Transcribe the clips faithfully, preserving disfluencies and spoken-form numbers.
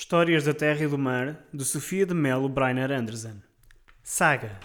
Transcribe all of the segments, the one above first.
Histórias da Terra e do Mar, de Sofia de Mello Breiner Andersen. Saga.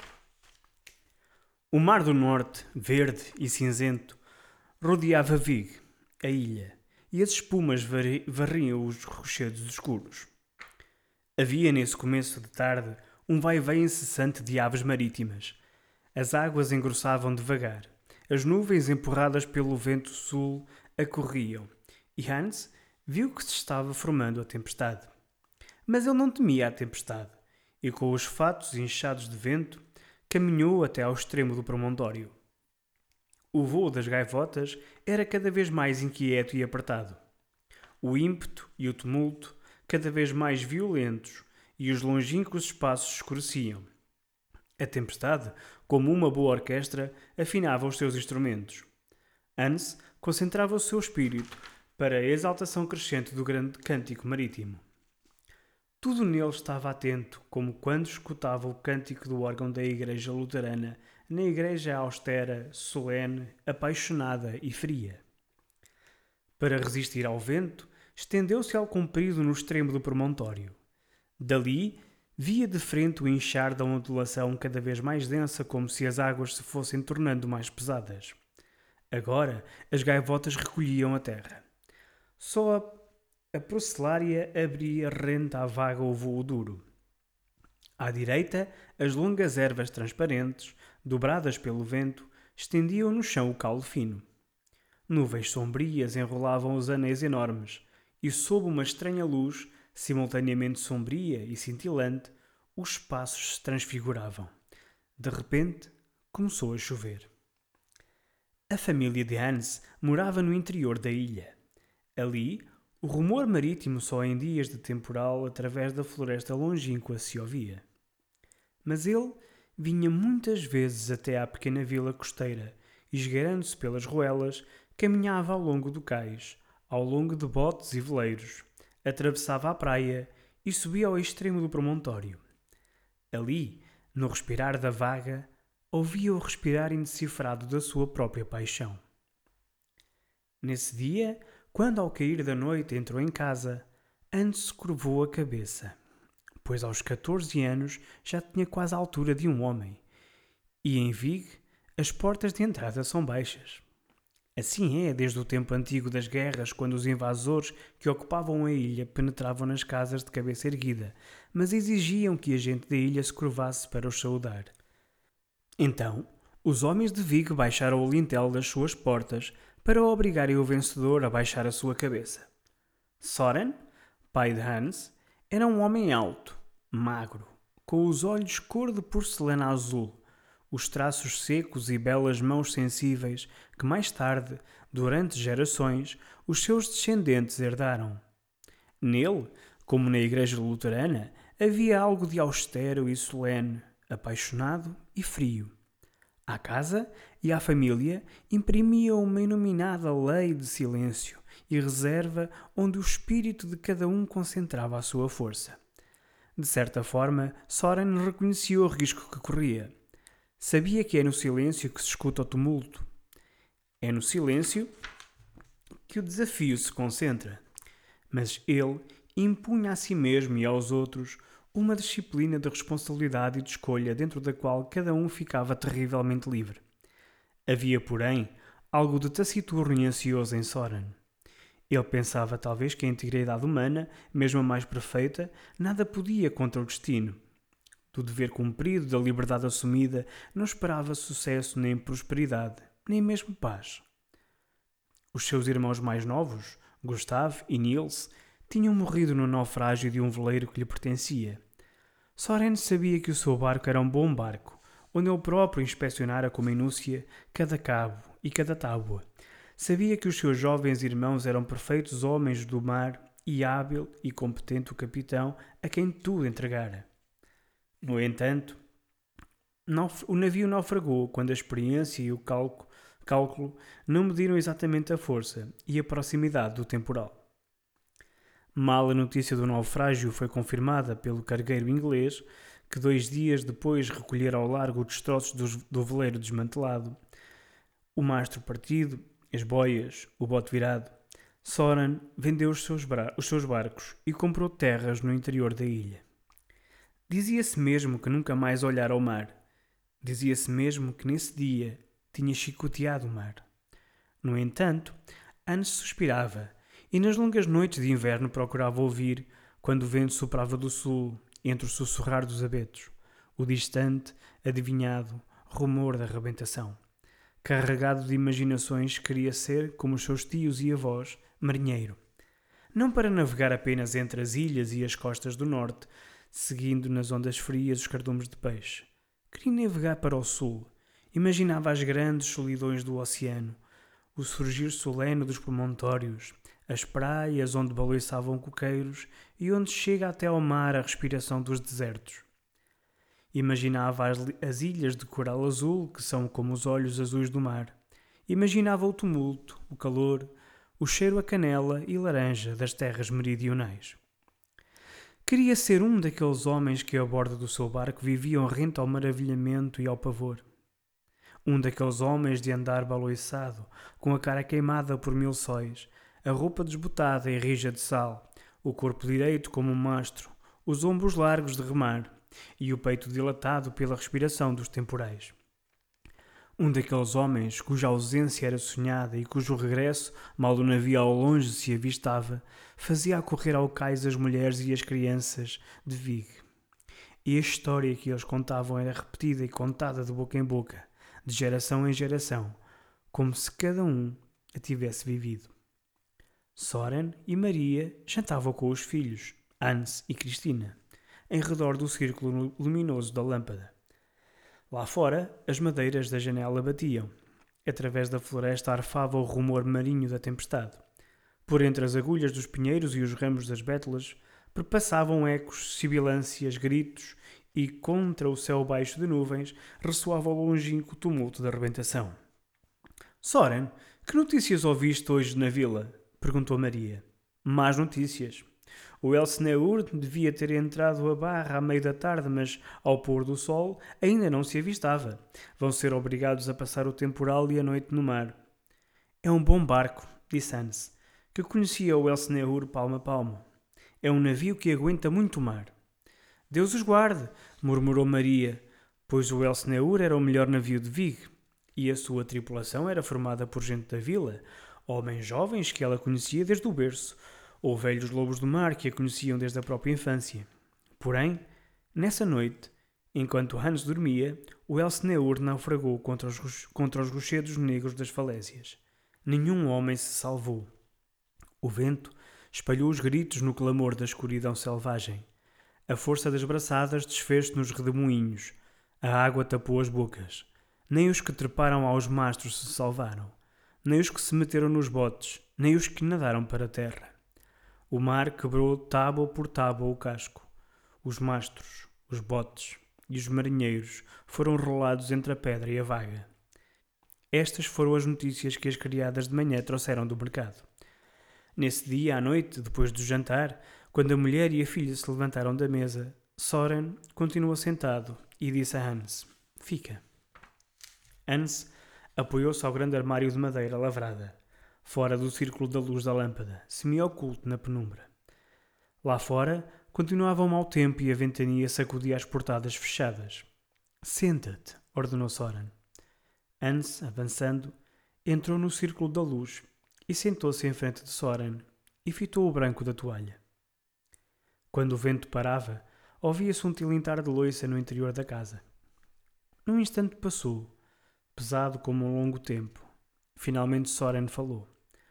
O Mar do Norte, verde e cinzento, rodeava Vig, a ilha, e as espumas vari- varriam os rochedos escuros. Havia nesse começo de tarde um vai-vem incessante de aves marítimas. As águas engrossavam devagar, as nuvens empurradas pelo vento sul acorriam, e Hans viu que se estava formando a tempestade. Mas ele não temia a tempestade, e com os fatos inchados de vento, caminhou até ao extremo do promontório. O vôo das gaivotas era cada vez mais inquieto e apertado. O ímpeto e o tumulto cada vez mais violentos, e os longínquos espaços escureciam. A tempestade, como uma boa orquestra, afinava os seus instrumentos. Hans concentrava o seu espírito para a exaltação crescente do grande cântico marítimo. Tudo nele estava atento, como quando escutava o cântico do órgão da igreja luterana, na igreja austera, solene, apaixonada e fria. Para resistir ao vento, estendeu-se ao comprido no extremo do promontório. Dali, via de frente o inchar da ondulação cada vez mais densa, como se as águas se fossem tornando mais pesadas. Agora, as gaivotas recolhiam a terra. Só a A procelária abria rente à vaga o vôo duro. À direita, as longas ervas transparentes, dobradas pelo vento, estendiam no chão o caule fino. Nuvens sombrias enrolavam os anéis enormes, e sob uma estranha luz, simultaneamente sombria e cintilante, os espaços se transfiguravam. De repente, começou a chover. A família de Hans morava no interior da ilha. Ali, o rumor marítimo só em dias de temporal através da floresta longínqua se ouvia. Mas ele vinha muitas vezes até à pequena vila costeira e, esgueirando-se pelas ruelas, caminhava ao longo do cais, ao longo de botes e veleiros, atravessava a praia e subia ao extremo do promontório. Ali, no respirar da vaga, ouvia o respirar indecifrado da sua própria paixão. Nesse dia, quando ao cair da noite entrou em casa, Hans se curvou a cabeça, pois aos catorze anos já tinha quase a altura de um homem, e em Vig as portas de entrada são baixas. Assim é desde o tempo antigo das guerras, quando os invasores que ocupavam a ilha penetravam nas casas de cabeça erguida, mas exigiam que a gente da ilha se curvasse para os saudar. Então, os homens de Vig baixaram o lintel das suas portas para obrigarem o vencedor a baixar a sua cabeça. Soren, pai de Hans, era um homem alto, magro, com os olhos cor de porcelana azul, os traços secos e belas mãos sensíveis que mais tarde, durante gerações, os seus descendentes herdaram. Nele, como na igreja luterana, havia algo de austero e solene, apaixonado e frio. À casa e à família imprimia uma inominada lei de silêncio e reserva onde o espírito de cada um concentrava a sua força. De certa forma, Soren reconhecia o risco que corria. Sabia que é no silêncio que se escuta o tumulto. É no silêncio que o desafio se concentra. Mas ele impunha a si mesmo e aos outros uma disciplina de responsabilidade e de escolha dentro da qual cada um ficava terrivelmente livre. Havia, porém, algo de taciturno e ansioso em Soren. Ele pensava talvez que a integridade humana, mesmo a mais perfeita, nada podia contra o destino. Do dever cumprido, da liberdade assumida, não esperava sucesso nem prosperidade, nem mesmo paz. Os seus irmãos mais novos, Gustav e Niels, tinham morrido no naufrágio de um veleiro que lhe pertencia. Soren sabia que o seu barco era um bom barco, onde ele próprio inspecionara com minúcia cada cabo e cada tábua. Sabia que os seus jovens irmãos eram perfeitos homens do mar e hábil e competente o capitão a quem tudo entregara. No entanto, o navio naufragou quando a experiência e o cálculo, cálculo não mediram exatamente a força e a proximidade do temporal. Mal a notícia do naufrágio foi confirmada pelo cargueiro inglês, que dois dias depois recolhera ao largo os destroços do, do veleiro desmantelado, o mastro partido, as boias, o bote virado, Soren vendeu os seus, bra- os seus barcos e comprou terras no interior da ilha. Dizia-se mesmo que nunca mais olhara ao mar. Dizia-se mesmo que nesse dia tinha chicoteado o mar. No entanto, Hans suspirava e nas longas noites de inverno procurava ouvir, quando o vento soprava do sul, entre o sussurrar dos abetos, o distante, adivinhado rumor da rebentação. Carregado de imaginações, queria ser, como os seus tios e avós, marinheiro. Não para navegar apenas entre as ilhas e as costas do norte, seguindo nas ondas frias os cardumes de peixe. Queria navegar para o sul. Imaginava as grandes solidões do oceano, o surgir solene dos promontórios, as praias onde balançavam coqueiros e onde chega até ao mar a respiração dos desertos. Imaginava as, as ilhas de coral azul, que são como os olhos azuis do mar. Imaginava o tumulto, o calor, o cheiro a canela e laranja das terras meridionais. Queria ser um daqueles homens que a bordo do seu barco viviam rente ao maravilhamento e ao pavor. Um daqueles homens de andar baloiçado, com a cara queimada por mil sóis, a roupa desbotada e rija de sal, o corpo direito como um mastro, os ombros largos de remar e o peito dilatado pela respiração dos temporais. Um daqueles homens cuja ausência era sonhada e cujo regresso, mal o navio ao longe se avistava, fazia acorrer ao cais as mulheres e as crianças de Vig. E a história que eles contavam era repetida e contada de boca em boca, de geração em geração, como se cada um a tivesse vivido. Soren e Maria jantavam com os filhos, Hans e Cristina, em redor do círculo luminoso da lâmpada. Lá fora, as madeiras da janela batiam. Através da floresta arfava o rumor marinho da tempestade. Por entre as agulhas dos pinheiros e os ramos das bétulas, perpassavam ecos, sibilâncias, gritos e, contra o céu baixo de nuvens, ressoava o longínquo tumulto da rebentação. Soren, que notícias ouviste hoje na vila? Perguntou Maria. Más notícias. O Elsneur devia ter entrado a barra à meia da tarde, mas, ao pôr do sol, ainda não se avistava. Vão ser obrigados a passar o temporal e a noite no mar. É um bom barco, disse Hans, que conhecia o Elsneur palmo a palmo. É um navio que aguenta muito mar. Deus os guarde, murmurou Maria, pois o Elsneur era o melhor navio de Vig, e a sua tripulação era formada por gente da vila, homens jovens que ela conhecia desde o berço, ou velhos lobos do mar que a conheciam desde a própria infância. Porém, nessa noite, enquanto Hans dormia, o Elsneur naufragou contra os, contra os rochedos negros das falésias. Nenhum homem se salvou. O vento espalhou os gritos no clamor da escuridão selvagem. A força das braçadas desfez-se nos redemoinhos. A água tapou as bocas. Nem os que treparam aos mastros se salvaram. Nem os que se meteram nos botes, nem os que nadaram para a terra. O mar quebrou tábua por tábua o casco. Os mastros, os botes e os marinheiros foram rolados entre a pedra e a vaga. Estas foram as notícias que as criadas de manhã trouxeram do mercado. Nesse dia, à noite, depois do jantar, quando a mulher e a filha se levantaram da mesa, Soren continuou sentado e disse a Hans: Fica. Hans apoiou-se ao grande armário de madeira lavrada, fora do círculo da luz da lâmpada, semi-oculto na penumbra. Lá fora, continuava o mau tempo e a ventania sacudia as portadas fechadas. Senta-te, ordenou Soren. Hans, avançando, entrou no círculo da luz e sentou-se em frente de Soren e fitou o branco da toalha. Quando o vento parava, ouvia-se um tilintar de louça no interior da casa. Num instante passou, pesado como um longo tempo. Finalmente Soren falou.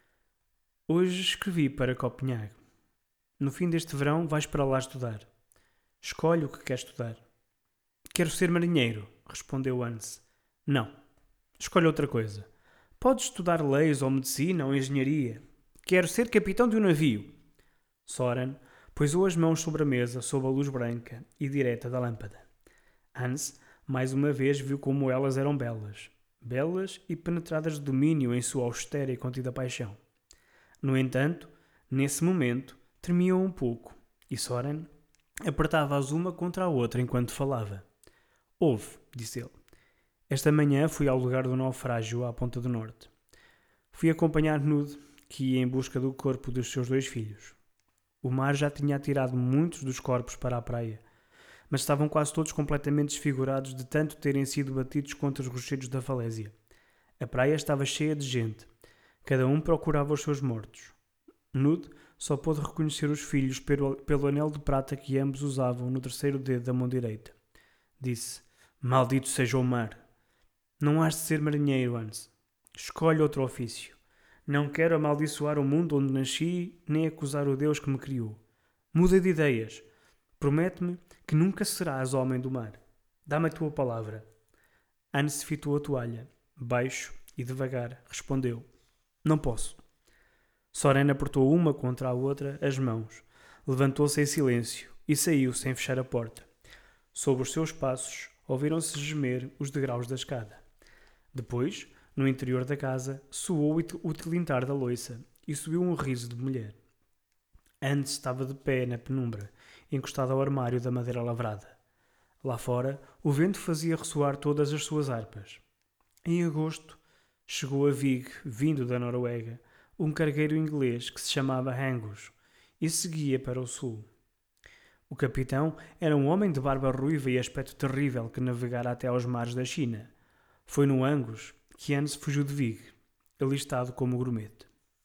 Hoje escrevi para Copenhague. No fim deste verão vais para lá estudar. Escolhe o que queres estudar. Quero ser marinheiro, respondeu Hans. Não. Escolhe outra coisa. Podes estudar leis ou medicina ou engenharia. Quero ser capitão de um navio. Soren pousou as mãos sobre a mesa sob a luz branca e direta da lâmpada. Hans, mais uma vez, viu como elas eram belas. Belas e penetradas de domínio em sua austera e contida paixão. No entanto, nesse momento, tremiam um pouco, e Soren apertava-as uma contra a outra enquanto falava. Ouve, disse ele. Esta manhã fui ao lugar do naufrágio à Ponta do Norte. Fui acompanhar Nud que ia em busca do corpo dos seus dois filhos. O mar já tinha atirado muitos dos corpos para a praia, mas estavam quase todos completamente desfigurados de tanto terem sido batidos contra os rochedos da falésia. A praia estava cheia de gente. Cada um procurava os seus mortos. Nud só pôde reconhecer os filhos pelo, pelo anel de prata que ambos usavam no terceiro dedo da mão direita. Disse: Maldito seja o mar! Não has de ser marinheiro, Hans. Escolhe outro ofício. Não quero amaldiçoar o mundo onde nasci, nem acusar o Deus que me criou. Muda de ideias. Promete-me que nunca serás homem do mar. Dá-me a tua palavra. Hans fitou a toalha. Baixo e devagar respondeu: Não posso. Soren apertou uma contra a outra as mãos, levantou-se em silêncio e saiu sem fechar a porta. Sob os seus passos, ouviram-se gemer os degraus da escada. Depois, no interior da casa, soou o tilintar da louça e subiu um riso de mulher. Hans estava de pé na penumbra, encostado ao armário da madeira lavrada. Lá fora, o vento fazia ressoar todas as suas harpas. Em agosto, chegou a Vig, vindo da Noruega, um cargueiro inglês que se chamava Angus e seguia para o sul. O capitão era um homem de barba ruiva e aspecto terrível que navegara até aos mares da China. Foi no Angus que Hans fugiu de Vig, alistado como grumete.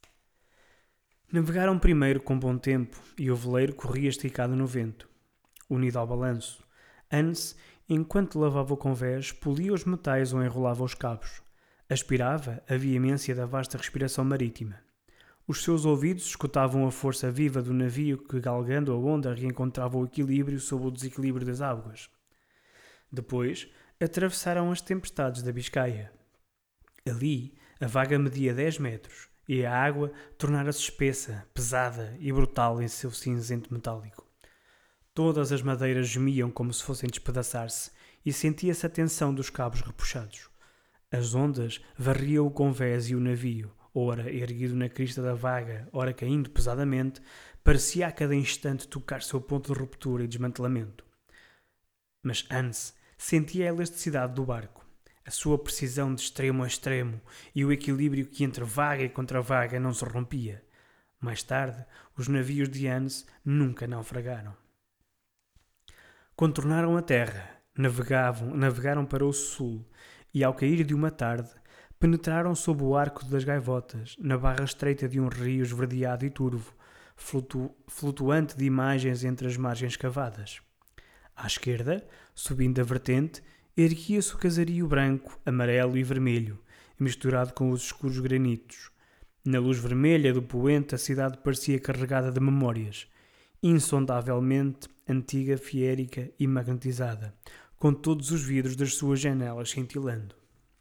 Navegaram primeiro com bom tempo e o veleiro corria esticado no vento, unido ao balanço. Hans, enquanto lavava o convés, polia os metais ou enrolava os cabos. Aspirava a veemência da vasta respiração marítima. Os seus ouvidos escutavam a força viva do navio que, galgando a onda, reencontrava o equilíbrio sob o desequilíbrio das águas. Depois, atravessaram as tempestades da Biscaia. Ali, a vaga media dez metros e a água tornara-se espessa, pesada e brutal em seu cinzento metálico. Todas as madeiras gemiam como se fossem despedaçar-se e sentia-se a tensão dos cabos repuxados. As ondas varriam o convés e o navio, ora erguido na crista da vaga, ora caindo pesadamente, parecia a cada instante tocar seu ponto de ruptura e desmantelamento. Mas Hans sentia a elasticidade do barco, a sua precisão de extremo a extremo e o equilíbrio que entre vaga e contra vaga não se rompia. Mais tarde, os navios de Hans nunca naufragaram. Contornaram a terra, navegavam, navegaram para o sul e, ao cair de uma tarde, penetraram sob o arco das gaivotas, na barra estreita de um rio esverdeado e turvo, flutu- flutuante de imagens entre as margens cavadas. À esquerda, subindo a vertente, erguia-se o casario branco, amarelo e vermelho, misturado com os escuros granitos. Na luz vermelha do poente, a cidade parecia carregada de memórias, insondavelmente antiga, fiérica e magnetizada, com todos os vidros das suas janelas cintilando.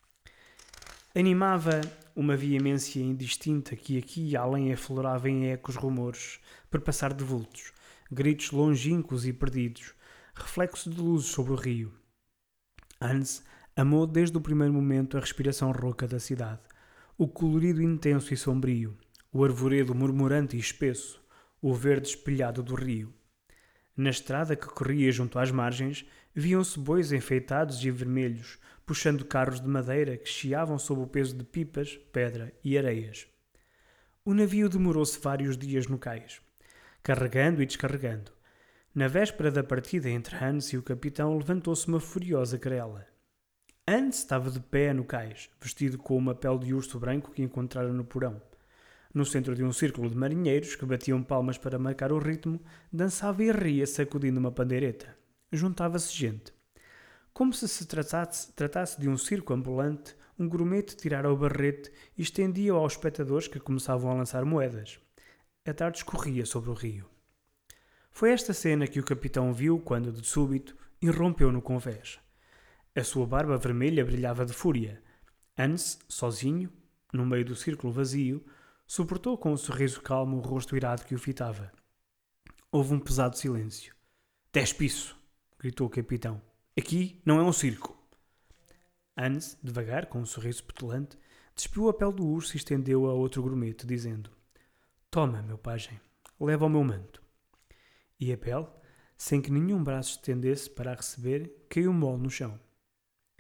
Animava uma veemência indistinta que aqui e além aflorava em ecos rumores, perpassar de vultos, gritos longínquos e perdidos, reflexo de luzes sobre o rio. Hans amou desde o primeiro momento a respiração rouca da cidade, o colorido intenso e sombrio, o arvoredo murmurante e espesso, o verde espelhado do rio. Na estrada que corria junto às margens, viam-se bois enfeitados e vermelhos, puxando carros de madeira que chiavam sob o peso de pipas, pedra e areias. O navio demorou-se vários dias no cais, carregando e descarregando. Na véspera da partida entre Hans e o capitão levantou-se uma furiosa querela. Hans estava de pé no cais, vestido com uma pele de urso branco que encontrara no porão. No centro de um círculo de marinheiros que batiam palmas para marcar o ritmo, dançava e ria sacudindo uma pandeireta. Juntava-se gente. Como se se tratasse, tratasse de um circo ambulante, um grumete tirara o barrete e estendia-o aos espectadores que começavam a lançar moedas. A tarde escorria sobre o rio. Foi esta cena que o capitão viu quando, de súbito, irrompeu no convés. A sua barba vermelha brilhava de fúria. Hans, sozinho, no meio do círculo vazio, suportou com um sorriso calmo o rosto irado que o fitava. Houve um pesado silêncio. «Despe isso!» gritou o capitão. «Aqui não é um circo!» Hans, devagar, com um sorriso petulante, despiu a pele do urso e estendeu-a a outro grumete, dizendo: «Toma, meu pajem, leva o meu manto.» E a pele, sem que nenhum braço estendesse para a receber, caiu mole no chão.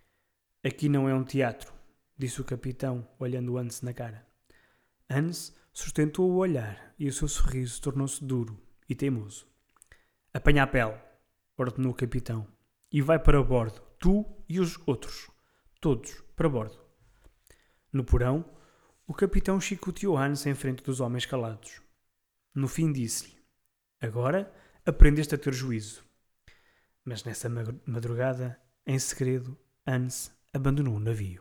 «Aqui não é um teatro», disse o capitão, olhando Hans na cara. Hans Sustentou o olhar e o seu sorriso tornou-se duro e teimoso. Apanha a pele, ordenou o capitão, e vai para bordo, tu e os outros, todos para bordo. No porão, o capitão chicoteou Hans em frente dos homens calados. No fim disse-lhe, agora aprendeste a ter juízo. Mas nessa madrugada, em segredo, Hans abandonou o navio.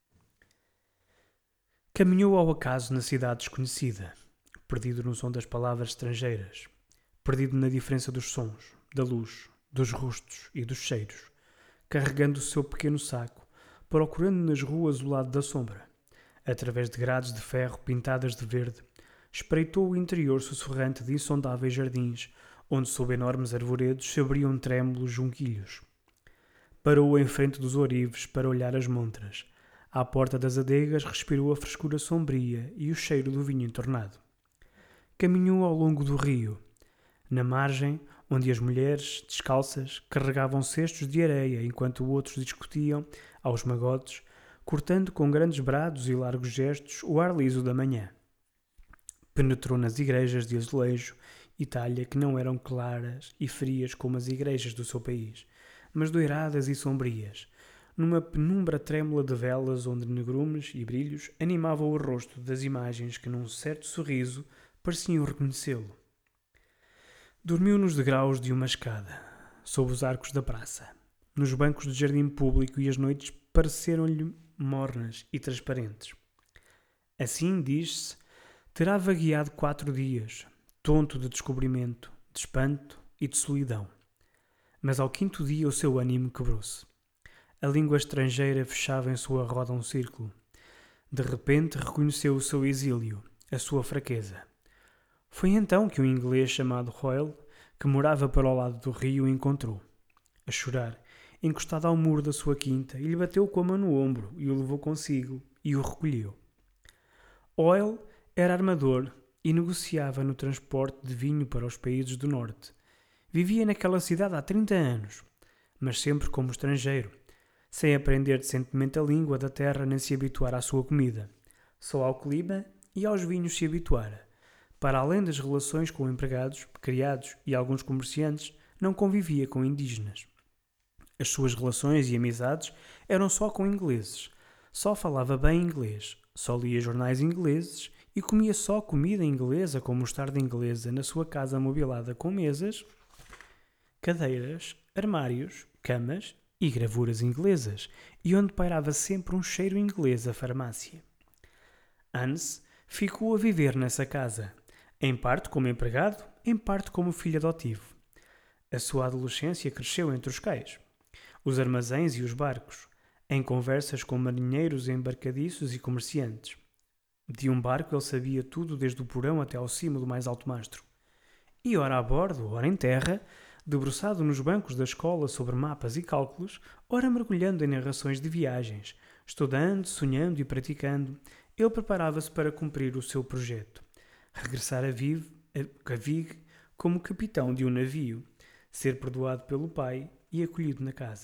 Caminhou ao acaso na cidade desconhecida, perdido no som das palavras estrangeiras, perdido na diferença dos sons, da luz, dos rostos e dos cheiros, carregando o seu pequeno saco, procurando nas ruas o lado da sombra. Através de grades de ferro pintadas de verde, espreitou o interior sussurrante de insondáveis jardins, onde sob enormes arvoredos se abriam trêmulos junquilhos. Parou em frente dos ourives para olhar as montras. À porta das adegas respirou a frescura sombria e o cheiro do vinho entornado. Caminhou ao longo do rio. Na margem, onde as mulheres, descalças, carregavam cestos de areia enquanto outros discutiam, aos magotes, cortando com grandes brados e largos gestos o ar liso da manhã. Penetrou nas igrejas de azulejo e talha que não eram claras e frias como as igrejas do seu país, mas doiradas e sombrias, numa penumbra trêmula de velas onde negrumes e brilhos animavam o rosto das imagens que num certo sorriso pareciam reconhecê-lo. Dormiu nos degraus de uma escada, sob os arcos da praça, nos bancos do jardim público, e as noites pareceram-lhe mornas e transparentes. Assim, diz-se, terá vagueado quatro dias, tonto de descobrimento, de espanto e de solidão. Mas ao quinto dia o seu ânimo quebrou-se. A língua estrangeira fechava em sua roda um círculo. De repente reconheceu o seu exílio, a sua fraqueza. Foi então que um inglês chamado Hoyle, que morava para o lado do rio, o encontrou, a chorar, encostado ao muro da sua quinta, e lhe bateu com a mão no ombro e o levou consigo e o recolheu. Hoyle era armador e negociava no transporte de vinho para os países do norte. Vivia naquela cidade há trinta anos, mas sempre como estrangeiro, sem aprender decentemente a língua da terra nem se habituar à sua comida. Só ao clima e aos vinhos se habituara. Para além das relações com empregados, criados e alguns comerciantes, não convivia com indígenas. As suas relações e amizades eram só com ingleses. Só falava bem inglês, só lia jornais ingleses e comia só comida inglesa com mostarda inglesa na sua casa mobilada com mesas, cadeiras, armários, camas e gravuras inglesas, e onde pairava sempre um cheiro inglês à farmácia. Hans ficou a viver nessa casa, em parte como empregado, em parte como filho adotivo. A sua adolescência cresceu entre os cais, os armazéns e os barcos, em conversas com marinheiros embarcadiços e comerciantes. De um barco ele sabia tudo desde o porão até ao cimo do mais alto mastro. E ora a bordo, ora em terra, debruçado nos bancos da escola sobre mapas e cálculos, ora mergulhando em narrações de viagens, estudando, sonhando e praticando, ele preparava-se para cumprir o seu projeto. Regressar a Vive, a Vig como capitão de um navio, ser perdoado pelo pai e acolhido na casa.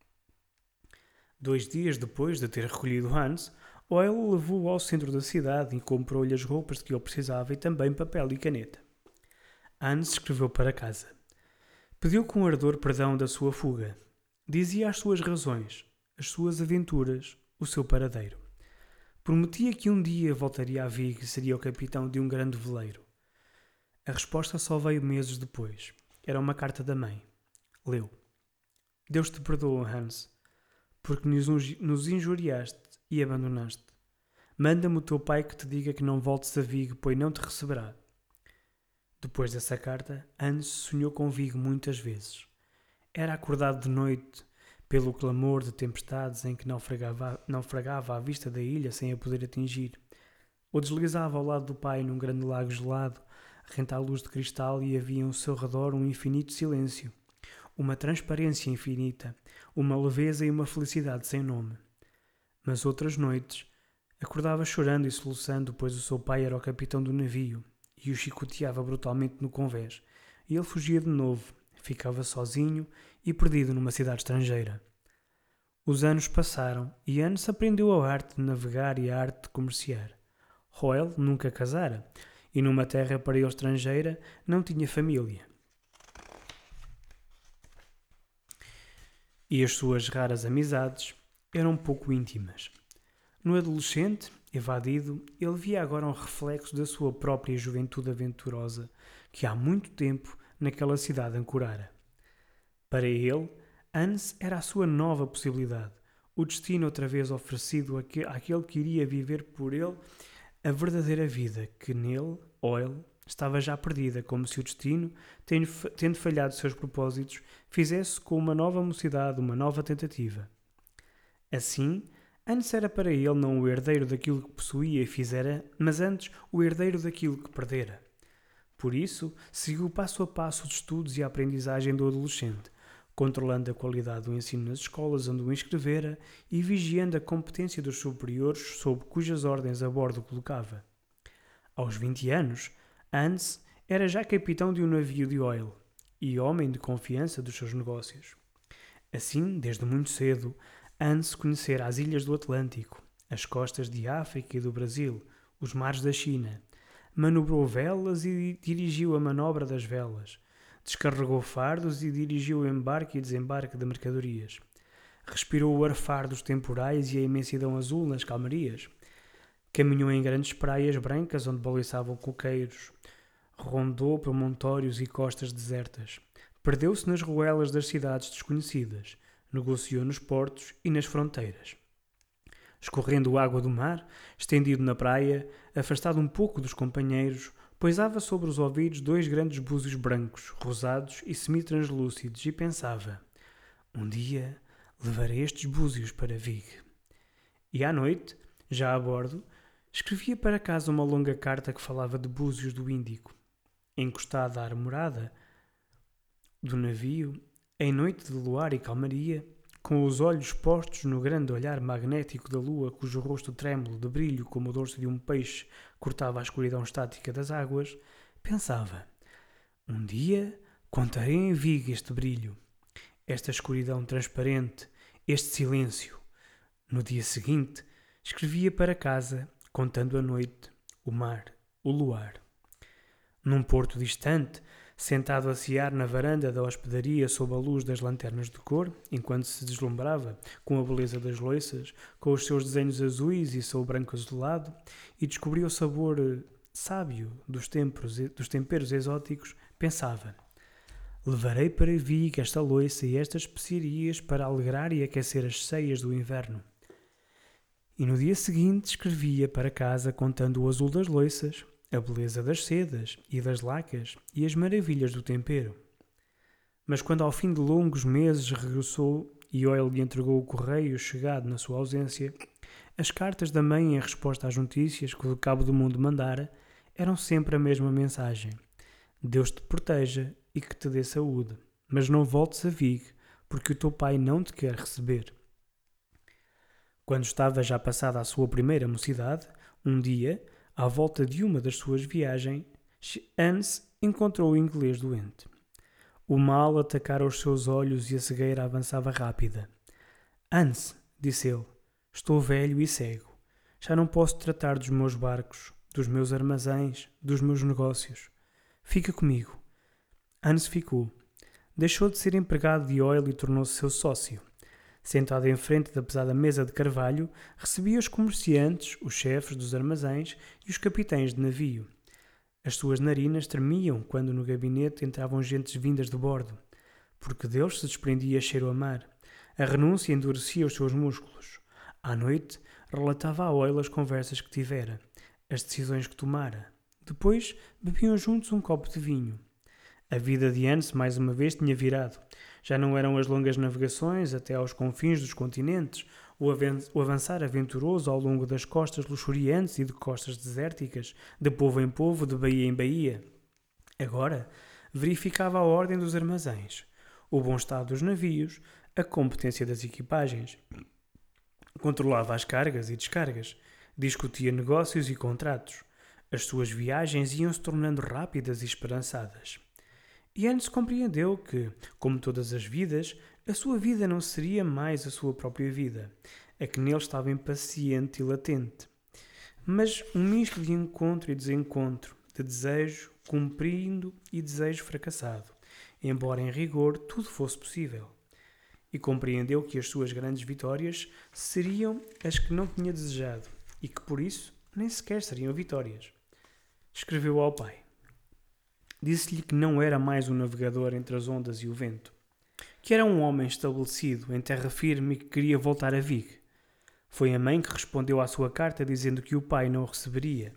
Dois dias depois de ter recolhido Hans, Hoyle o levou ao centro da cidade e comprou-lhe as roupas de que ele precisava e também papel e caneta. Hans escreveu para casa. Pediu com ardor perdão da sua fuga. Dizia as suas razões, as suas aventuras, o seu paradeiro. Prometia que um dia voltaria a Vig e seria o capitão de um grande veleiro. A resposta só veio meses depois. Era uma carta da mãe. Leu. Deus te perdoa, Hans, porque nos injuriaste e abandonaste. Manda-me o teu pai que te diga que não voltes a Vig, pois não te receberá. Depois dessa carta, Hans sonhou com Vig muitas vezes. Era acordado de noite pelo clamor de tempestades em que naufragava, naufragava à vista da ilha sem a poder atingir, ou deslizava ao lado do pai num grande lago gelado, rente à luz de cristal, e havia ao seu redor um infinito silêncio, uma transparência infinita, uma leveza e uma felicidade sem nome. Mas outras noites acordava chorando e soluçando, pois o seu pai era o capitão do navio e o chicoteava brutalmente no convés, e ele fugia de novo, ficava sozinho e perdido numa cidade estrangeira. Os anos passaram e Hans aprendeu a arte de navegar e a arte de comerciar. Hoyle nunca casara, e numa terra para ele estrangeira não tinha família. E as suas raras amizades eram pouco íntimas. No adolescente, evadido, ele via agora um reflexo da sua própria juventude aventurosa, que há muito tempo naquela cidade ancorara. Para ele, Hans era a sua nova possibilidade, o destino outra vez oferecido àquele que iria viver por ele a verdadeira vida, que nele, Hoyle, estava já perdida, como se o destino, tendo falhado seus propósitos, fizesse com uma nova mocidade uma nova tentativa. Assim, Hans era para ele não o herdeiro daquilo que possuía e fizera, mas antes o herdeiro daquilo que perdera. Por isso, seguiu passo a passo os estudos e a aprendizagem do adolescente, controlando a qualidade do ensino nas escolas onde o inscrevera e vigiando a competência dos superiores sob cujas ordens a bordo colocava. Aos vinte anos, Hans era já capitão de um navio de Hoyle e homem de confiança dos seus negócios. Assim, desde muito cedo, Hans conhecera as ilhas do Atlântico, as costas de África e do Brasil, os mares da China, manobrou velas e dirigiu a manobra das velas, descarregou fardos e dirigiu o embarque e desembarque de mercadorias, respirou o arfar dos temporais e a imensidão azul nas calmarias, caminhou em grandes praias brancas onde baliçavam coqueiros, rondou promontórios e costas desertas, perdeu-se nas ruelas das cidades desconhecidas, negociou nos portos e nas fronteiras. Escorrendo a água do mar, estendido na praia, afastado um pouco dos companheiros, poisava sobre os ouvidos dois grandes búzios brancos, rosados e semi-translúcidos e pensava: um dia levarei estes búzios para Vig. E à noite, já a bordo, escrevia para casa uma longa carta que falava de búzios do Índico. Encostada à armorada do navio, em noite de luar e calmaria, com os olhos postos no grande olhar magnético da lua, cujo rosto trêmulo de brilho como o dorso de um peixe cortava a escuridão estática das águas, pensava: um dia contarei em Vig este brilho, esta escuridão transparente, este silêncio. No dia seguinte, escrevia para casa, contando a noite, o mar, o luar. Num porto distante, sentado a cear na varanda da hospedaria sob a luz das lanternas de cor, enquanto se deslumbrava com a beleza das loiças, com os seus desenhos azuis e seu branco azulado, e descobria o sabor sábio dos, temperos, dos temperos exóticos, pensava: levarei para Vig esta loiça e estas especiarias para alegrar e aquecer as ceias do inverno. E no dia seguinte escrevia para casa contando o azul das loiças, a beleza das sedas e das lacas e as maravilhas do tempero. Mas quando ao fim de longos meses regressou e Hoyle lhe entregou o correio chegado na sua ausência, as cartas da mãe em resposta às notícias que o cabo do mundo mandara eram sempre a mesma mensagem: Deus te proteja e que te dê saúde, mas não voltes a Vig, porque o teu pai não te quer receber. Quando estava já passada a sua primeira mocidade, um dia, à volta de uma das suas viagens, Hans encontrou o inglês doente. O mal atacara os seus olhos e a cegueira avançava rápida. Hans, disse ele, estou velho e cego. Já não posso tratar dos meus barcos, dos meus armazéns, dos meus negócios. Fica comigo. Hans ficou. Deixou de ser empregado de Hoyle e tornou-se seu sócio. Sentado em frente da pesada mesa de carvalho, recebia os comerciantes, os chefes dos armazéns e os capitães de navio. As suas narinas tremiam quando no gabinete entravam gentes vindas de bordo, porque deles se desprendia cheiro a mar. A renúncia endurecia os seus músculos. À noite, relatava a Hoyle as conversas que tivera, as decisões que tomara. Depois, bebiam juntos um copo de vinho. A vida de Hans mais uma vez tinha virado. Já não eram as longas navegações até aos confins dos continentes, o avançar aventuroso ao longo das costas luxuriantes e de costas desérticas, de povo em povo, de baía em baía. Agora, verificava a ordem dos armazéns, o bom estado dos navios, a competência das equipagens. Controlava as cargas e descargas, discutia negócios e contratos. As suas viagens iam-se tornando rápidas e esperançadas. E Hans compreendeu que, como todas as vidas, a sua vida não seria mais a sua própria vida, a que nele estava impaciente e latente. mas um misto de encontro e desencontro, de desejo cumprindo e desejo fracassado, embora em rigor tudo fosse possível. E compreendeu que as suas grandes vitórias seriam as que não tinha desejado e que por isso nem sequer seriam vitórias. Escreveu ao pai. Disse-lhe que não era mais um navegador entre as ondas e o vento, que era um homem estabelecido em terra firme e que queria voltar a Vig. Foi a mãe que respondeu à sua carta dizendo que o pai não o receberia.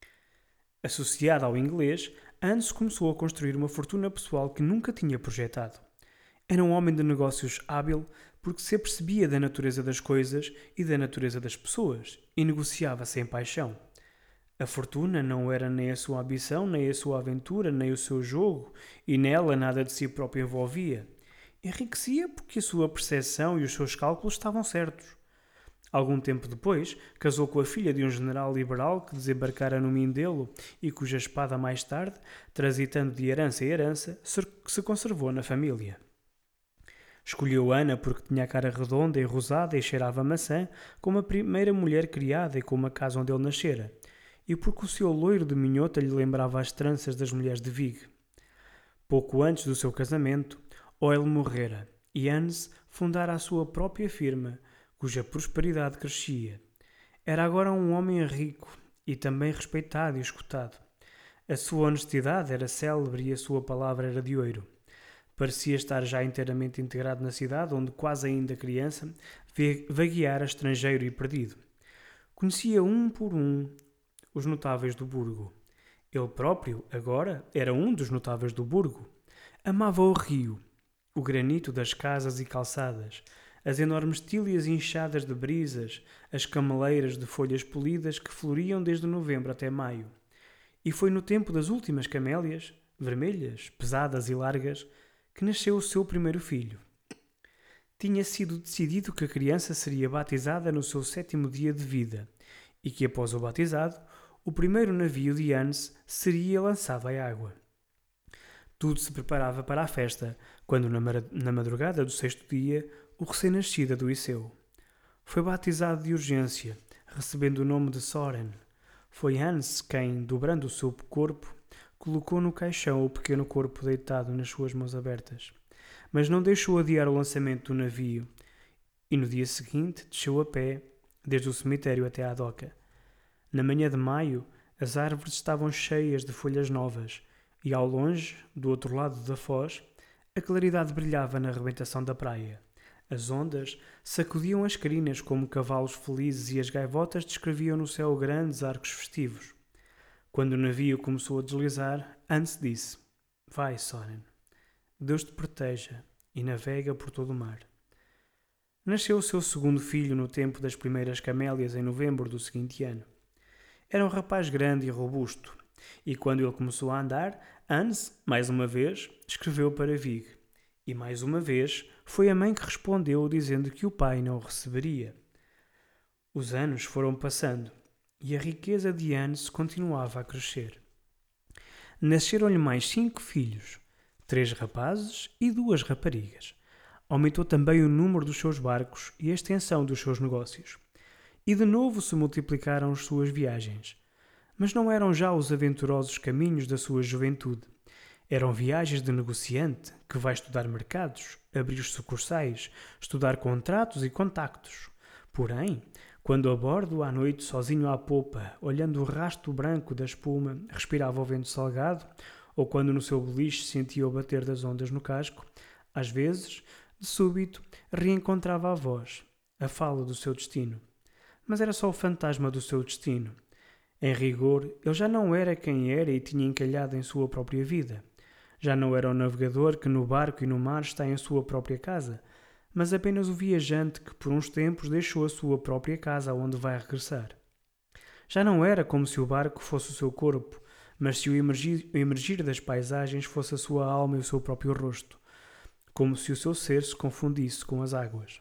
Associada ao inglês, Hans começou a construir uma fortuna pessoal que nunca tinha projetado. Era um homem de negócios hábil porque se apercebia da natureza das coisas e da natureza das pessoas e negociava sem paixão. A fortuna não era nem a sua ambição, nem a sua aventura, nem o seu jogo, e nela nada de si próprio envolvia. Enriquecia porque a sua percepção e os seus cálculos estavam certos. Algum tempo depois, casou com a filha de um general liberal que desembarcara no Mindelo e cuja espada mais tarde, transitando de herança em herança, se conservou na família. Escolheu Ana porque tinha a cara redonda e rosada e cheirava a maçã, como a primeira mulher criada e como a casa onde ele nascera, e porque o seu loiro de minhota lhe lembrava as tranças das mulheres de Vig. Pouco antes do seu casamento, Oel morrera e Hans fundara a sua própria firma, cuja prosperidade crescia. Era agora um homem rico e também respeitado e escutado. A sua honestidade era célebre e a sua palavra era de ouro. Parecia estar já inteiramente integrado na cidade, onde quase ainda criança, vagueara estrangeiro e perdido. Conhecia um por um os notáveis do burgo. Ele próprio, agora, era um dos notáveis do burgo. Amava o rio, o granito das casas e calçadas, as enormes tílias inchadas de brisas, as cameleiras de folhas polidas que floriam desde novembro até maio. E foi no tempo das últimas camélias, vermelhas, pesadas e largas, que nasceu o seu primeiro filho. Tinha sido decidido que a criança seria batizada no seu sétimo dia de vida e que, após o batizado, o primeiro navio de Hans seria lançado à água. Tudo se preparava para a festa, quando, na madrugada do sexto dia, o recém-nascido adoeceu. Foi batizado de urgência, recebendo o nome de Soren. Foi Hans quem, dobrando o seu corpo, colocou no caixão o pequeno corpo deitado nas suas mãos abertas. Mas não deixou adiar o lançamento do navio, e no dia seguinte desceu a pé, desde o cemitério até à doca. Na manhã de maio, as árvores estavam cheias de folhas novas, e ao longe, do outro lado da foz, a claridade brilhava na arrebentação da praia. As ondas sacudiam as crinas como cavalos felizes e as gaivotas descreviam no céu grandes arcos festivos. Quando o navio começou a deslizar, Hans disse: Vai, Soren, Deus te proteja e navega por todo o mar. Nasceu o seu segundo filho no tempo das primeiras camélias em novembro do seguinte ano. Era um rapaz grande e robusto, e quando ele começou a andar, Hans, mais uma vez, escreveu para Vig. E mais uma vez foi a mãe que respondeu dizendo que o pai não o receberia. Os anos foram passando e a riqueza de Hans continuava a crescer. Nasceram-lhe mais cinco filhos, três rapazes e duas raparigas. Aumentou também o número dos seus barcos e a extensão dos seus negócios. E de novo se multiplicaram as suas viagens. Mas não eram já os aventurosos caminhos da sua juventude. Eram viagens de negociante, que vai estudar mercados, abrir sucursais, estudar contratos e contactos. Porém, quando a bordo, à noite, sozinho à popa, olhando o rastro branco da espuma, respirava o vento salgado, ou quando no seu beliche sentia o bater das ondas no casco, às vezes, de súbito, reencontrava a voz, a fala do seu destino. Mas era só o fantasma do seu destino. Em rigor, ele já não era quem era e tinha encalhado em sua própria vida. Já não era o navegador que no barco e no mar está em sua própria casa, mas apenas o viajante que por uns tempos deixou a sua própria casa aonde vai regressar. Já não era como se o barco fosse o seu corpo, mas se o emergir, o emergir das paisagens fosse a sua alma e o seu próprio rosto, como se o seu ser se confundisse com as águas.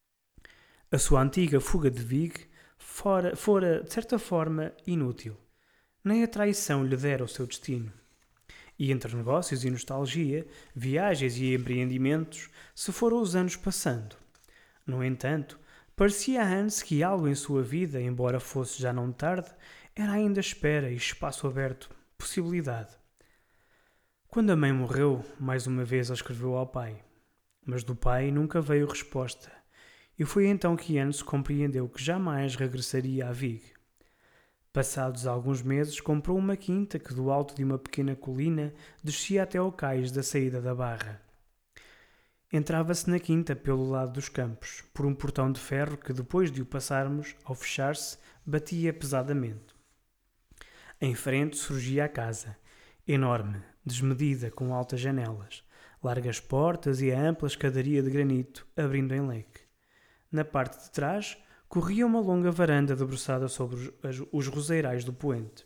A sua antiga fuga de Vig fora, fora, de certa forma, inútil. Nem a traição lhe dera o seu destino. E entre negócios e nostalgia, viagens e empreendimentos, se foram os anos passando. No entanto, Parecia a Hans que algo em sua vida, embora fosse já não tarde, era ainda espera e espaço aberto, possibilidade. Quando a mãe morreu, mais uma vez ele escreveu ao pai. Mas do pai nunca veio resposta, e foi então que Hans compreendeu que jamais regressaria a Vig. Passados alguns meses, comprou uma quinta que do alto de uma pequena colina descia até ao cais da saída da barra. Entrava-se na quinta pelo lado dos campos, por um portão de ferro que, depois de o passarmos, ao fechar-se, batia pesadamente. Em frente surgia a casa, enorme, desmedida, com altas janelas, largas portas e a ampla escadaria de granito, abrindo em leque. Na parte de trás, corria uma longa varanda debruçada sobre os, os roseirais do poente.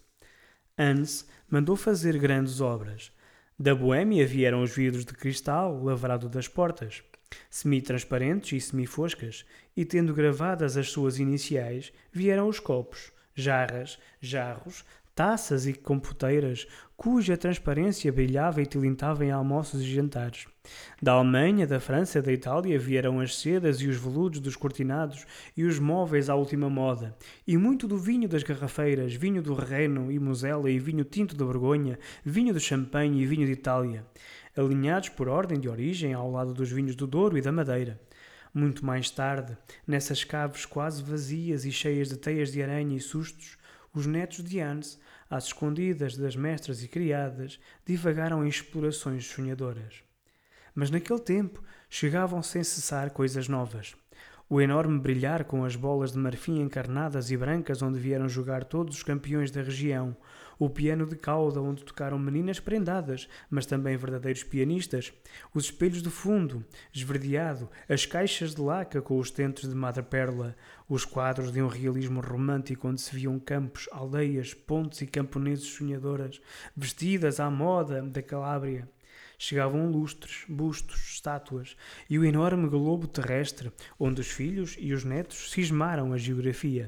Hans mandou fazer grandes obras. Da Boêmia vieram os vidros de cristal lavrado das portas, semi-transparentes e semi-foscas, e tendo gravadas as suas iniciais, vieram os copos, jarras, jarros, taças e compoteiras, cuja transparência brilhava e tilintava em almoços e jantares. Da Alemanha, da França, da Itália vieram as sedas e os veludos dos cortinados e os móveis à última moda, e muito do vinho das garrafeiras, vinho do Reno e Mosela e vinho tinto de Borgonha, vinho de Champagne e vinho de Itália, alinhados por ordem de origem ao lado dos vinhos do Douro e da Madeira. Muito mais tarde, nessas caves quase vazias e cheias de teias de aranha e sustos, os netos de Hans, às escondidas das mestras e criadas, divagaram em explorações sonhadoras. Mas naquele tempo chegavam sem cessar coisas novas. O enorme brilhar com as bolas de marfim encarnadas e brancas onde vieram jogar todos os campeões da região, o piano de cauda onde tocaram meninas prendadas, mas também verdadeiros pianistas, os espelhos de fundo, esverdeado, as caixas de laca com os tentes de madrepérola, os quadros de um realismo romântico onde se viam campos, aldeias, pontes e camponeses sonhadoras, vestidas à moda da Calábria. Chegavam lustres, bustos, estátuas e o enorme globo terrestre, onde os filhos e os netos cismaram a geografia.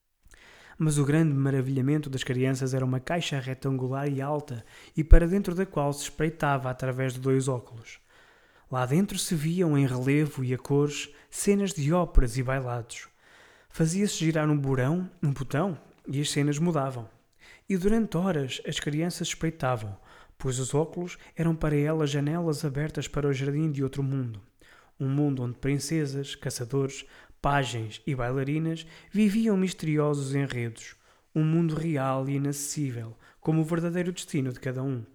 Mas o grande maravilhamento das crianças era uma caixa retangular e alta, e para dentro da qual se espreitava através de dois óculos. Lá dentro se viam em relevo e a cores cenas de óperas e bailados. Fazia-se girar um burão, um botão, e as cenas mudavam. E durante horas as crianças espreitavam, pois os óculos eram para elas janelas abertas para o jardim de outro mundo. Um mundo onde princesas, caçadores, pajens e bailarinas viviam misteriosos enredos. Um mundo real e inacessível, como o verdadeiro destino de cada um.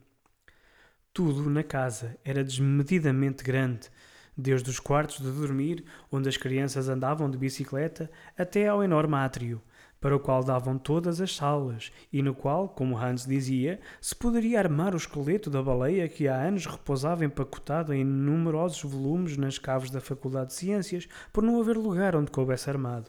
Tudo na casa era desmedidamente grande, desde os quartos de dormir, onde as crianças andavam de bicicleta, até ao enorme átrio, para o qual davam todas as salas, e no qual, como Hans dizia, se poderia armar o esqueleto da baleia que há anos repousava empacotado em numerosos volumes nas caves da Faculdade de Ciências, por não haver lugar onde coubesse armado.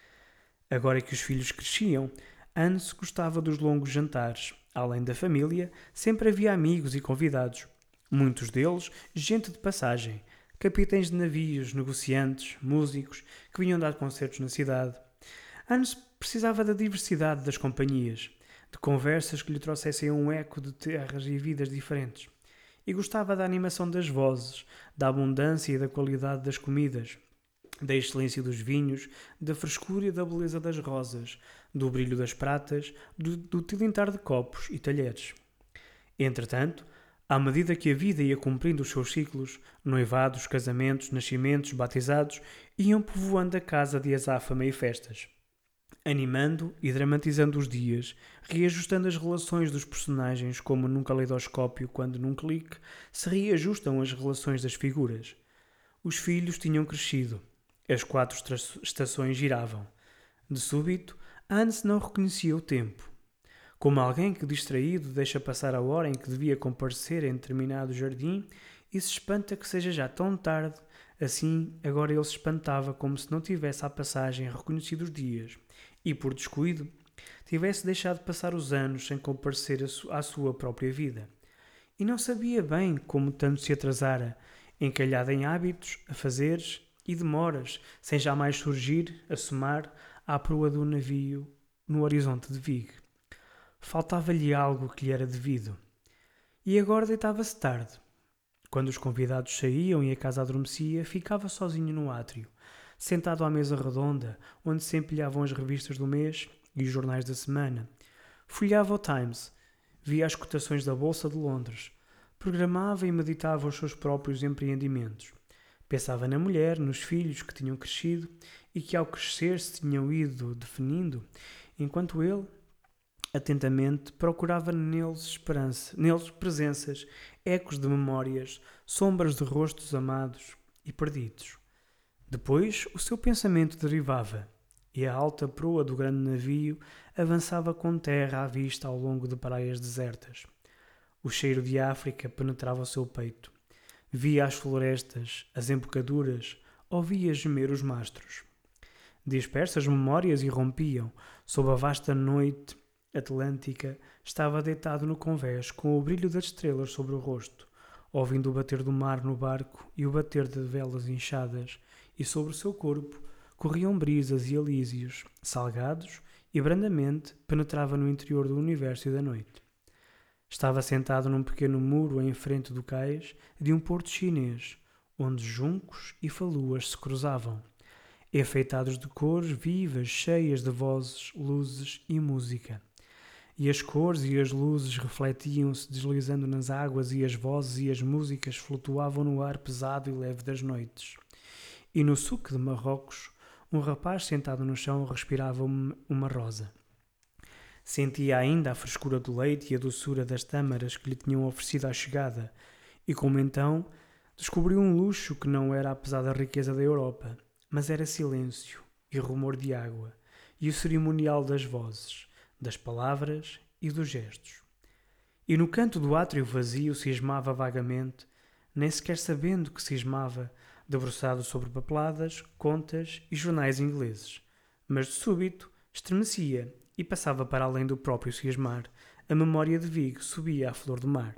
Agora que os filhos cresciam, Hans gostava dos longos jantares. Além da família, sempre havia amigos e convidados. Muitos deles, gente de passagem, capitães de navios, negociantes, músicos, que vinham dar concertos na cidade. Hans precisava da diversidade das companhias, de conversas que lhe trouxessem um eco de terras e vidas diferentes. E gostava da animação das vozes, da abundância e da qualidade das comidas, da excelência dos vinhos, da frescura e da beleza das rosas, do brilho das pratas, do, do tilintar de copos e talheres. Entretanto, à medida que a vida ia cumprindo os seus ciclos, noivados, casamentos, nascimentos, batizados, iam povoando a casa de azáfama e festas, animando e dramatizando os dias, reajustando as relações dos personagens como num caleidoscópio quando, num clique, se reajustam as relações das figuras. Os filhos tinham crescido. As quatro estações giravam. De súbito, Hans não reconhecia o tempo. Como alguém que, distraído, deixa passar a hora em que devia comparecer em determinado jardim e se espanta que seja já tão tarde, assim agora ele se espantava como se não tivesse à passagem reconhecido os dias e, por descuido, tivesse deixado passar os anos sem comparecer à sua própria vida. E não sabia bem como tanto se atrasara, encalhado em hábitos, afazeres e demoras, sem jamais surgir, a somar, à proa do navio no horizonte de Vig. Faltava-lhe algo que lhe era devido. E agora deitava-se tarde. Quando os convidados saíam e a casa adormecia, ficava sozinho no átrio, sentado à mesa redonda, onde se empilhavam as revistas do mês e os jornais da semana. Folheava o Times, via as cotações da Bolsa de Londres, programava e meditava os seus próprios empreendimentos. Pensava na mulher, nos filhos que tinham crescido e que ao crescer se tinham ido definindo, enquanto ele, atentamente, procurava neles esperança, neles presenças, ecos de memórias, sombras de rostos amados e perdidos. Depois o seu pensamento derivava, e a alta proa do grande navio avançava com terra à vista ao longo de praias desertas. O cheiro de África penetrava o seu peito. Via as florestas, as embocaduras, ouvia gemer os mastros. Dispersas memórias irrompiam, sob a vasta noite atlântica, estava deitado no convés com o brilho das estrelas sobre o rosto, ouvindo o bater do mar no barco e o bater de velas inchadas, e sobre o seu corpo corriam brisas e alísios, salgados, e brandamente penetrava no interior do universo e da noite. Estava sentado num pequeno muro em frente do cais de um porto chinês, onde juncos e faluas se cruzavam, enfeitados de cores vivas, cheias de vozes, luzes e música. E as cores e as luzes refletiam-se deslizando nas águas, e as vozes e as músicas flutuavam no ar pesado e leve das noites. E no suque de Marrocos, um rapaz sentado no chão respirava uma rosa. Sentia ainda a frescura do leite e a doçura das tâmaras que lhe tinham oferecido à chegada, e como então, descobriu um luxo que não era a pesada riqueza da Europa, mas era silêncio e rumor de água, e o cerimonial das vozes, das palavras e dos gestos. E no canto do átrio vazio cismava vagamente, nem sequer sabendo que cismava, debruçado sobre papeladas, contas e jornais ingleses, mas de súbito estremecia e passava para além do próprio cismar. A memória de Vigo subia à flor do mar.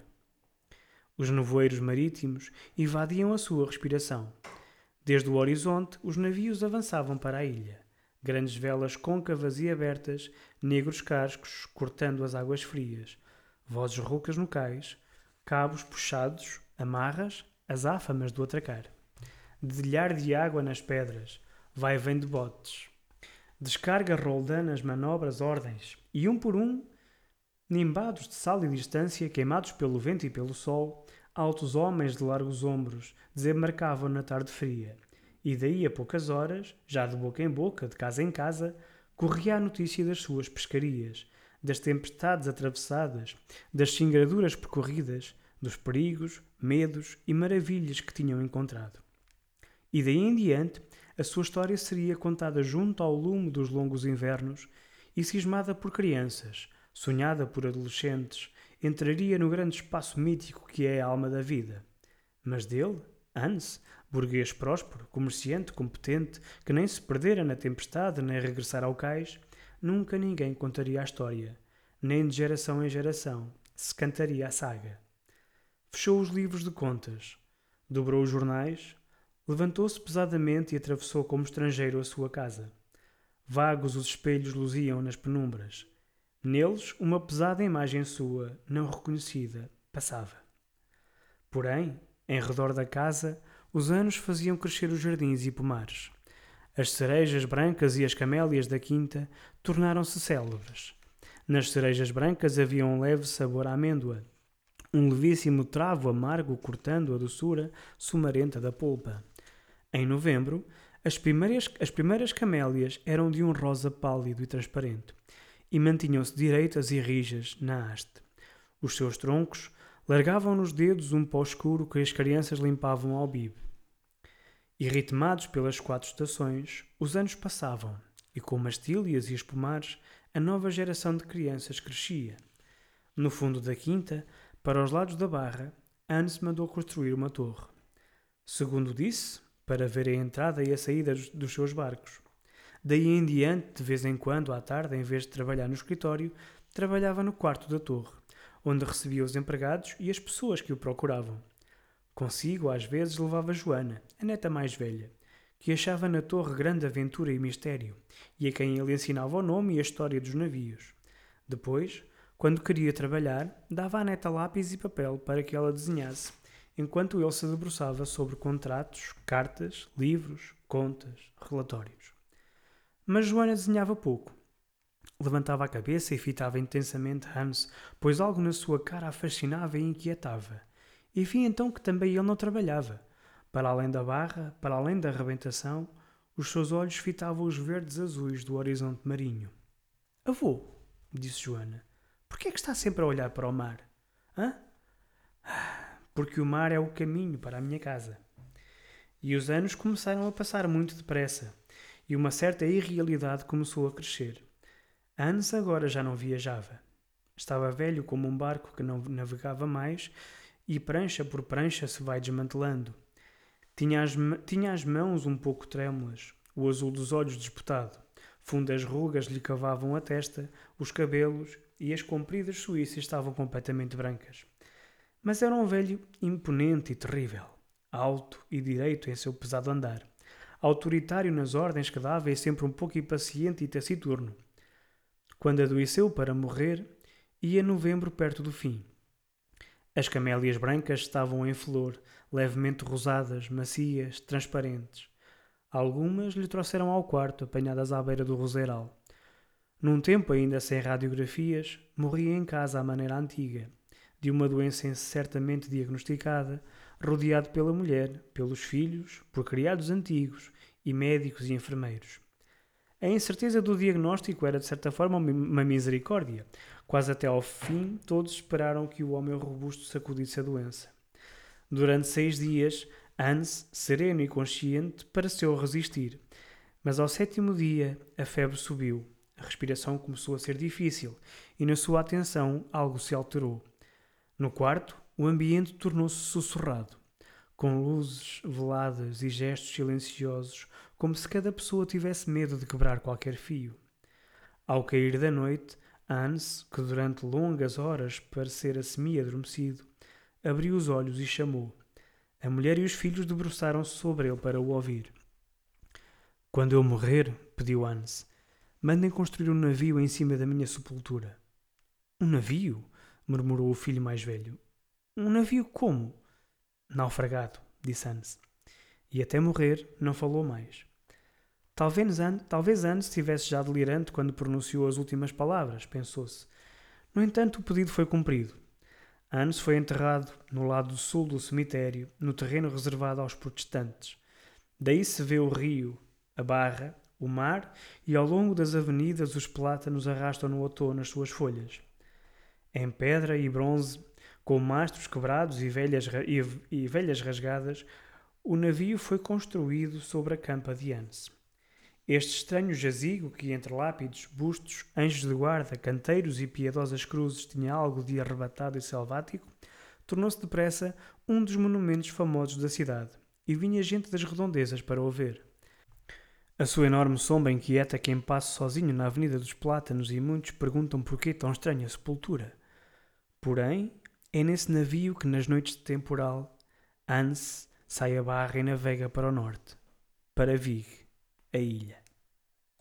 Os nevoeiros marítimos invadiam a sua respiração. Desde o horizonte, os navios avançavam para a ilha. Grandes velas côncavas e abertas, negros cascos cortando as águas frias, vozes roucas no cais, cabos puxados, amarras, azáfamas do atracar. Dedilhar de água nas pedras, vai e vem de botes. Descarga roldana as manobras, ordens, e um por um, nimbados de sal e distância, queimados pelo vento e pelo sol, altos homens de largos ombros desembarcavam na tarde fria, e daí a poucas horas, já de boca em boca, de casa em casa, corria a notícia das suas pescarias, das tempestades atravessadas, das singraduras percorridas, dos perigos, medos e maravilhas que tinham encontrado. E daí em diante, a sua história seria contada junto ao lume dos longos invernos e cismada por crianças, sonhada por adolescentes, entraria no grande espaço mítico que é a alma da vida. Mas dele, Hans, burguês próspero, comerciante competente, que nem se perdera na tempestade nem regressara ao cais, nunca ninguém contaria a história, nem de geração em geração se cantaria a saga. Fechou os livros de contas, dobrou os jornais, levantou-se pesadamente e atravessou como estrangeiro a sua casa. Vagos os espelhos luziam nas penumbras. Neles, uma pesada imagem sua, não reconhecida, passava. Porém, em redor da casa, os anos faziam crescer os jardins e pomares. As cerejas brancas e as camélias da quinta tornaram-se célebres. Nas cerejas brancas havia um leve sabor à amêndoa, um levíssimo travo amargo cortando a doçura sumarenta da polpa. Em novembro, as primeiras, as primeiras camélias eram de um rosa pálido e transparente, e mantinham-se direitas e rijas na haste. Os seus troncos largavam nos dedos um pó escuro que as crianças limpavam ao bibe. E ritmados pelas quatro estações, os anos passavam, e com as tílias e os pomares, a nova geração de crianças crescia. No fundo da quinta, para os lados da barra, Hans mandou construir uma torre. Segundo disse, para ver a entrada e a saída dos seus barcos. Daí em diante, de vez em quando, à tarde, em vez de trabalhar no escritório, trabalhava no quarto da torre, onde recebia os empregados e as pessoas que o procuravam. Consigo, às vezes, levava Joana, a neta mais velha, que achava na torre grande aventura e mistério, e a quem ele ensinava o nome e a história dos navios. Depois, quando queria trabalhar, dava à neta lápis e papel para que ela desenhasse, enquanto ele se debruçava sobre contratos, cartas, livros, contas, relatórios. Mas Joana desenhava pouco. Levantava a cabeça e fitava intensamente Hans, pois algo na sua cara a fascinava e inquietava. E vi então que também ele não trabalhava. Para além da barra, para além da arrebentação, os seus olhos fitavam os verdes azuis do horizonte marinho. Avô, disse Joana, por que é que está sempre a olhar para o mar? Hã? Porque o mar é o caminho para a minha casa. E os anos começaram a passar muito depressa, e uma certa irrealidade começou a crescer. Hans agora já não viajava. Estava velho como um barco que não navegava mais, e prancha por prancha se vai desmantelando. Tinha as, tinha as mãos um pouco trêmulas, o azul dos olhos disputado. Fundas rugas lhe cavavam a testa, os cabelos e as compridas suíças estavam completamente brancas. Mas era um velho imponente e terrível, alto e direito em seu pesado andar, autoritário nas ordens que dava e sempre um pouco impaciente e taciturno. Quando adoeceu para morrer, ia novembro perto do fim. As camélias brancas estavam em flor, levemente rosadas, macias, transparentes. Algumas lhe trouxeram ao quarto, apanhadas à beira do roseiral. Num tempo ainda sem radiografias, morria em casa à maneira antiga, de uma doença incertamente diagnosticada, rodeado pela mulher, pelos filhos, por criados antigos e médicos e enfermeiros. A incerteza do diagnóstico era de certa forma uma misericórdia. Quase até ao fim, todos esperaram que o homem robusto sacudisse a doença. Durante seis dias, Hans, sereno e consciente, pareceu resistir. Mas ao sétimo dia, a febre subiu. A respiração começou a ser difícil e na sua atenção algo se alterou. No quarto, o ambiente tornou-se sussurrado, com luzes veladas e gestos silenciosos, como se cada pessoa tivesse medo de quebrar qualquer fio. Ao cair da noite, Hans, que durante longas horas parecera semi-adormecido, abriu os olhos e chamou. A mulher e os filhos debruçaram-se sobre ele para o ouvir. Quando eu morrer, pediu Hans, mandem construir um navio em cima da minha sepultura. Um navio? Murmurou o filho mais velho. Um navio como? Naufragado, disse Hans. E até morrer não falou mais. Talvez, talvez Hans estivesse já delirante quando pronunciou as últimas palavras, pensou-se. No entanto, o pedido foi cumprido. Hans foi enterrado no lado sul do cemitério, no terreno reservado aos protestantes. Daí se vê o rio, a barra, o mar e ao longo das avenidas os plátanos arrastam no outono as suas folhas. Em pedra e bronze, com mastros quebrados e velhas, e, e velhas rasgadas, o navio foi construído sobre a campa de Hans. Este estranho jazigo que entre lápides, bustos, anjos de guarda, canteiros e piedosas cruzes tinha algo de arrebatado e selvático, tornou-se depressa um dos monumentos famosos da cidade, e vinha gente das redondezas para o ver. A sua enorme sombra inquieta quem passa sozinho na Avenida dos Plátanos e muitos perguntam por que tão estranha sepultura. Porém, é nesse navio que nas noites de temporal Hans sai a barra e navega para o norte, para Vig, a ilha.